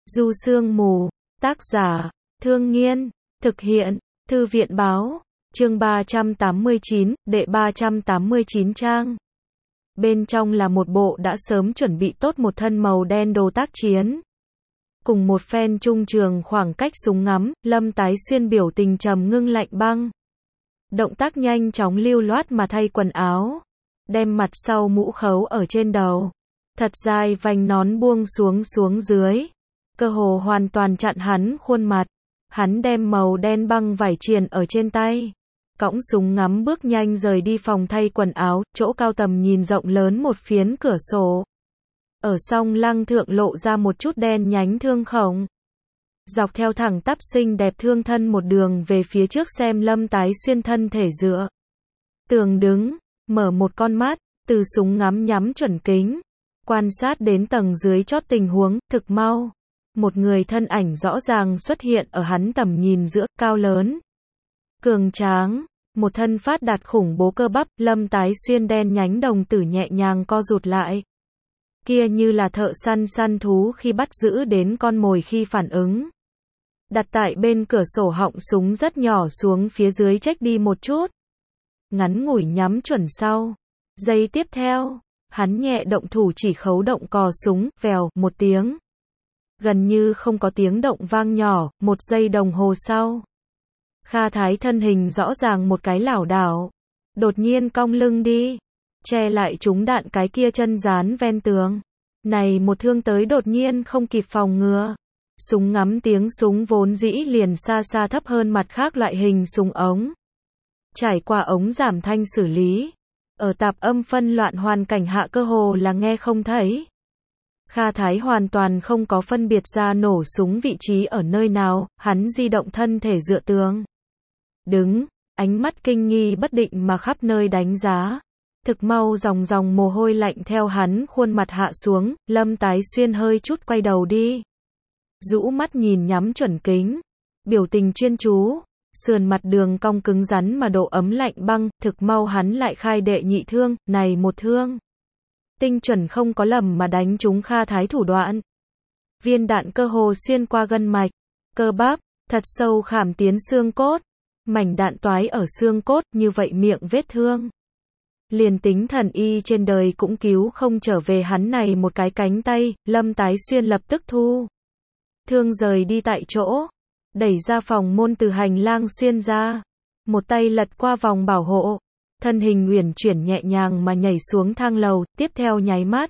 Du Sương Mù, tác giả, Thương Nghiên, thực hiện, Thư viện Báo, chương 389, đệ 389 trang. Bên trong là một bộ đã sớm chuẩn bị tốt một thân màu đen đồ tác chiến. Cùng một phen trung trường khoảng cách súng ngắm, Lâm Tái Xuyên biểu tình trầm ngưng lạnh băng. Động tác nhanh chóng lưu loát mà thay quần áo. Đem mặt sau mũ khấu ở trên đầu. Thật dài vành nón buông xuống dưới. Cơ hồ hoàn toàn chặn hắn khuôn mặt. Hắn đem màu đen băng vải triền ở trên tay. Cõng súng ngắm bước nhanh rời đi phòng thay quần áo, chỗ cao tầm nhìn rộng lớn một phiến cửa sổ. Ở song lăng thượng lộ ra một chút đen nhánh thương khổng. Dọc theo thẳng tắp xinh đẹp thương thân một đường về phía trước xem Lâm Tái Xuyên thân thể dựa tường đứng, mở một con mắt, từ súng ngắm nhắm chuẩn kính. Quan sát đến tầng dưới chót tình huống, thực mau. Một người thân ảnh rõ ràng xuất hiện ở hắn tầm nhìn giữa, cao lớn. Cường tráng, một thân phát đạt khủng bố cơ bắp, Lâm Tái Xuyên đen nhánh đồng tử nhẹ nhàng co rụt lại. Kia như là thợ săn thú khi bắt giữ đến con mồi khi phản ứng. Đặt tại bên cửa sổ họng súng rất nhỏ xuống phía dưới chếch đi một chút. Ngắn ngủi nhắm chuẩn sau. Giây tiếp theo, hắn nhẹ động thủ chỉ khấu động cò súng, vèo, một tiếng. Gần như không có tiếng động vang nhỏ, một giây đồng hồ sau. Kha Thái thân hình rõ ràng một cái lảo đảo. Đột nhiên cong lưng đi. Che lại trúng đạn cái kia chân dán ven tường. Này một thương tới đột nhiên không kịp phòng ngừa. Súng ngắm tiếng súng vốn dĩ liền xa xa thấp hơn mặt khác loại hình súng ống. Trải qua ống giảm thanh xử lý. Ở tạp âm phân loạn hoàn cảnh hạ cơ hồ là nghe không thấy. Kha Thái hoàn toàn không có phân biệt ra nổ súng vị trí ở nơi nào, hắn di động thân thể dựa tường. Đứng, ánh mắt kinh nghi bất định mà khắp nơi đánh giá. Thực mau dòng mồ hôi lạnh theo hắn khuôn mặt hạ xuống, Lâm Tái Xuyên hơi chút quay đầu đi. Rũ mắt nhìn nhắm chuẩn kính. Biểu tình chuyên chú. Sườn mặt đường cong cứng rắn mà độ ấm lạnh băng, thực mau hắn lại khai đệ nhị thương, này một thương. Tinh chuẩn không có lầm mà đánh trúng Kha Thái thủ đoạn. Viên đạn cơ hồ xuyên qua gân mạch, cơ bắp, thật sâu khảm tiến xương cốt. Mảnh đạn toái ở xương cốt, như vậy miệng vết thương. Liền tính thần y trên đời cũng cứu không trở về hắn này một cái cánh tay, Lâm Tái Xuyên lập tức thu. Thương rời đi tại chỗ. Đẩy ra phòng môn từ hành lang xuyên ra. Một tay lật qua vòng bảo hộ. Thân hình uyển chuyển nhẹ nhàng mà nhảy xuống thang lầu, tiếp theo nháy mắt.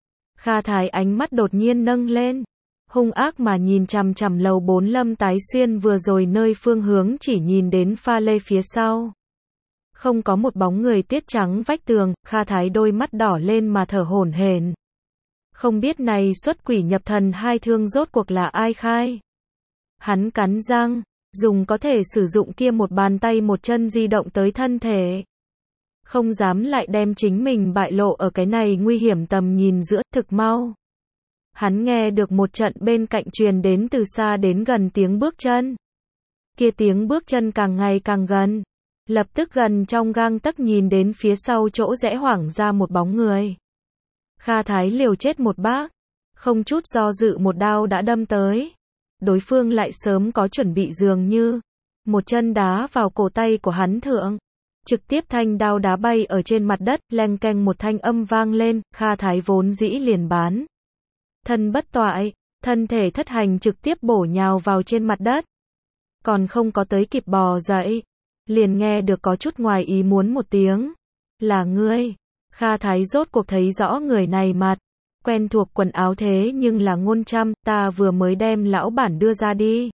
Kha Thái ánh mắt đột nhiên nâng lên. Hung ác mà nhìn chằm chằm lầu 4 Lâm Tái Xuyên vừa rồi nơi phương hướng chỉ nhìn đến pha lê phía sau. Không có một bóng người tuyết trắng vách tường, Kha Thái đôi mắt đỏ lên mà thở hổn hển. Không biết này xuất quỷ nhập thần hai thương rốt cuộc là ai khai. Hắn cắn răng, dùng có thể sử dụng kia một bàn tay một chân di động tới thân thể. Không dám lại đem chính mình bại lộ ở cái này nguy hiểm tầm nhìn giữa, thực mau. Hắn nghe được một trận bên cạnh truyền đến từ xa đến gần tiếng bước chân. Kia tiếng bước chân càng ngày càng gần. Lập tức gần trong gang tấc nhìn đến phía sau chỗ rẽ hoảng ra một bóng người. Kha Thái liều chết một bác. Không chút do dự một đao đã đâm tới. Đối phương lại sớm có chuẩn bị dường như. Một chân đá vào cổ tay của hắn thượng. Trực tiếp thanh đao đá bay ở trên mặt đất, leng keng một thanh âm vang lên, Kha Thái vốn dĩ liền bán. Thân bất toại, thân thể thất hành trực tiếp bổ nhào vào trên mặt đất. Còn không có tới kịp bò dậy. Liền nghe được có chút ngoài ý muốn một tiếng. Là ngươi. Kha Thái rốt cuộc thấy rõ người này mặt. Quen thuộc quần áo thế nhưng là Ngôn Trăm, ta vừa mới đem lão bản đưa ra đi.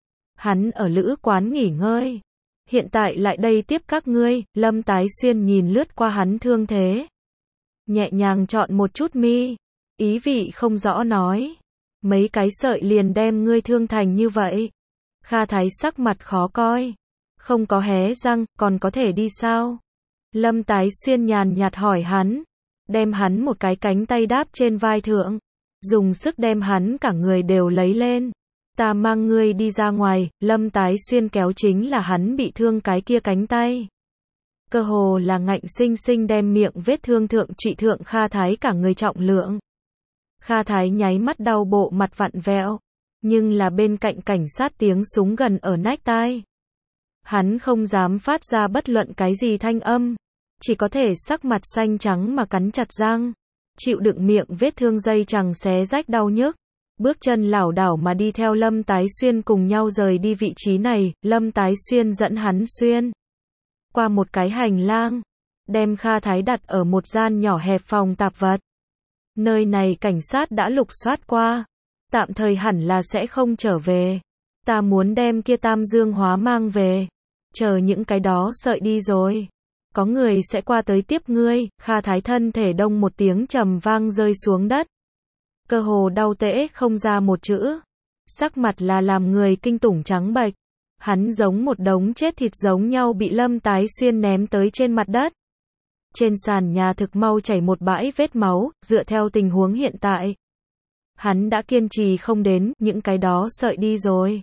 Hắn ở lữ quán nghỉ ngơi. Hiện tại lại đây tiếp các ngươi, Lâm Tái Xuyên nhìn lướt qua hắn thương thế. Nhẹ nhàng chọn một chút mi. Ý vị không rõ nói. Mấy cái sợi liền đem ngươi thương thành như vậy. Kha Thái sắc mặt khó coi. Không có hé răng, còn có thể đi sao? Lâm Tái Xuyên nhàn nhạt hỏi hắn. Đem hắn một cái cánh tay đáp trên vai thượng. Dùng sức đem hắn cả người đều lấy lên. Ta mang ngươi đi ra ngoài, Lâm Tái Xuyên kéo chính là hắn bị thương cái kia cánh tay. Cơ hồ là ngạnh sinh sinh đem miệng vết thương thượng trụy thượng Kha Thái cả người trọng lượng. Kha Thái nháy mắt đau bộ mặt vặn vẹo. Nhưng là bên cạnh cảnh sát tiếng súng gần ở nách tai. Hắn không dám phát ra bất luận cái gì thanh âm. Chỉ có thể sắc mặt xanh trắng mà cắn chặt răng. Chịu đựng miệng vết thương dây chằng xé rách đau nhức. Bước chân lảo đảo mà đi theo Lâm Tái Xuyên cùng nhau rời đi vị trí này. Lâm Tái Xuyên dẫn hắn xuyên qua một cái hành lang. Đem Kha Thái đặt ở một gian nhỏ hẹp phòng tạp vật. Nơi này cảnh sát đã lục soát qua. Tạm thời hẳn là sẽ không trở về. Ta muốn đem kia Tam Dương Hóa mang về. Chờ những cái đó sợi đi rồi. Có người sẽ qua tới tiếp ngươi. Kha Thái thân thể đông một tiếng trầm vang rơi xuống đất. Cơ hồ đau tễ không ra một chữ. Sắc mặt là làm người kinh tủng trắng bệch. Hắn giống một đống chết thịt giống nhau bị Lâm Tái Xuyên ném tới trên mặt đất. Trên sàn nhà thực mau chảy một bãi vết máu, dựa theo tình huống hiện tại. Hắn đã kiên trì không đến, những cái đó sợi đi rồi.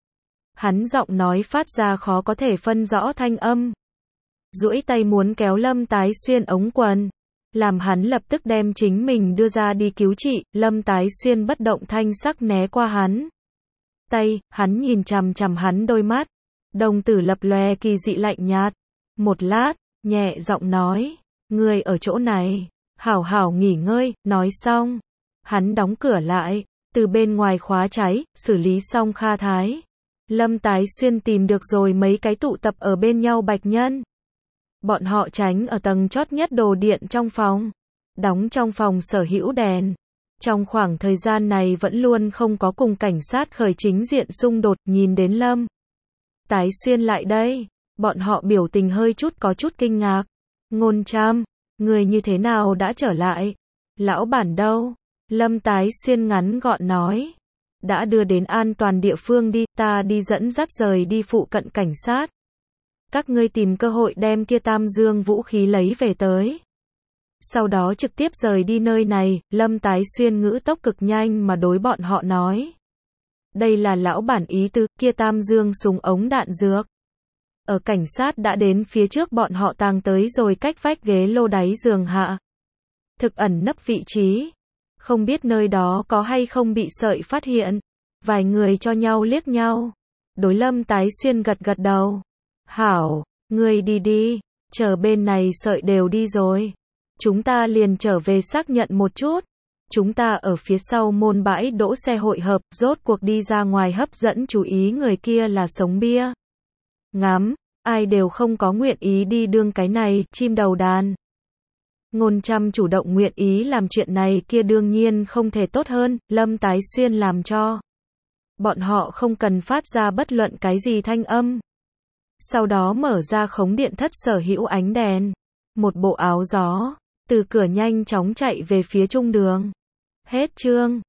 Hắn giọng nói phát ra khó có thể phân rõ thanh âm. Duỗi tay muốn kéo Lâm Tái Xuyên ống quần. Làm hắn lập tức đem chính mình đưa ra đi cứu trị, Lâm Tái Xuyên bất động thanh sắc né qua hắn. Tay, hắn nhìn chằm chằm hắn đôi mắt. Đồng tử lập lòe kỳ dị lạnh nhạt. Một lát, nhẹ giọng nói, ngươi ở chỗ này, hảo hảo nghỉ ngơi, nói xong. Hắn đóng cửa lại, từ bên ngoài khóa cháy, xử lý xong Kha Thái. Lâm Tái Xuyên tìm được rồi mấy cái tụ tập ở bên nhau bạch nhân. Bọn họ tránh ở tầng chót nhất đồ điện trong phòng. Đóng trong phòng sở hữu đèn. Trong khoảng thời gian này vẫn luôn không có cùng cảnh sát khởi chính diện xung đột, nhìn đến Lâm Tái Xuyên lại đây. Bọn họ biểu tình hơi chút có chút kinh ngạc. Ngôn Trâm, người như thế nào đã trở lại? Lão bản đâu? Lâm Tái Xuyên ngắn gọn nói. Đã đưa đến an toàn địa phương đi, ta đi dẫn dắt rời đi phụ cận cảnh sát. Các ngươi tìm cơ hội đem kia Tam Dương vũ khí lấy về tới. Sau đó trực tiếp rời đi nơi này, Lâm Tái Xuyên ngữ tốc cực nhanh mà đối bọn họ nói. Đây là lão bản ý tứ, kia Tam Dương súng ống đạn dược. Ở cảnh sát đã đến phía trước bọn họ tàng tới rồi cách vách ghế lô đáy giường hạ. Thực ẩn nấp vị trí. Không biết nơi đó có hay không bị sợi phát hiện. Vài người cho nhau liếc nhau. Đối Lâm Tái Xuyên gật gật đầu. Hảo, ngươi đi đi, chờ bên này sợi đều đi rồi. Chúng ta liền trở về xác nhận một chút. Chúng ta ở phía sau môn bãi đỗ xe hội hợp, rốt cuộc đi ra ngoài hấp dẫn chú ý người kia là sống bia. Ngắm, ai đều không có nguyện ý đi đương cái này, chim đầu đàn. Ngôn Trâm chủ động nguyện ý làm chuyện này kia đương nhiên không thể tốt hơn, Lâm Tái Xuyên làm cho. Bọn họ không cần phát ra bất luận cái gì thanh âm. Sau đó mở ra khống điện thất sở hữu ánh đèn. Một bộ áo gió, từ cửa nhanh chóng chạy về phía trung đường. Hết chương.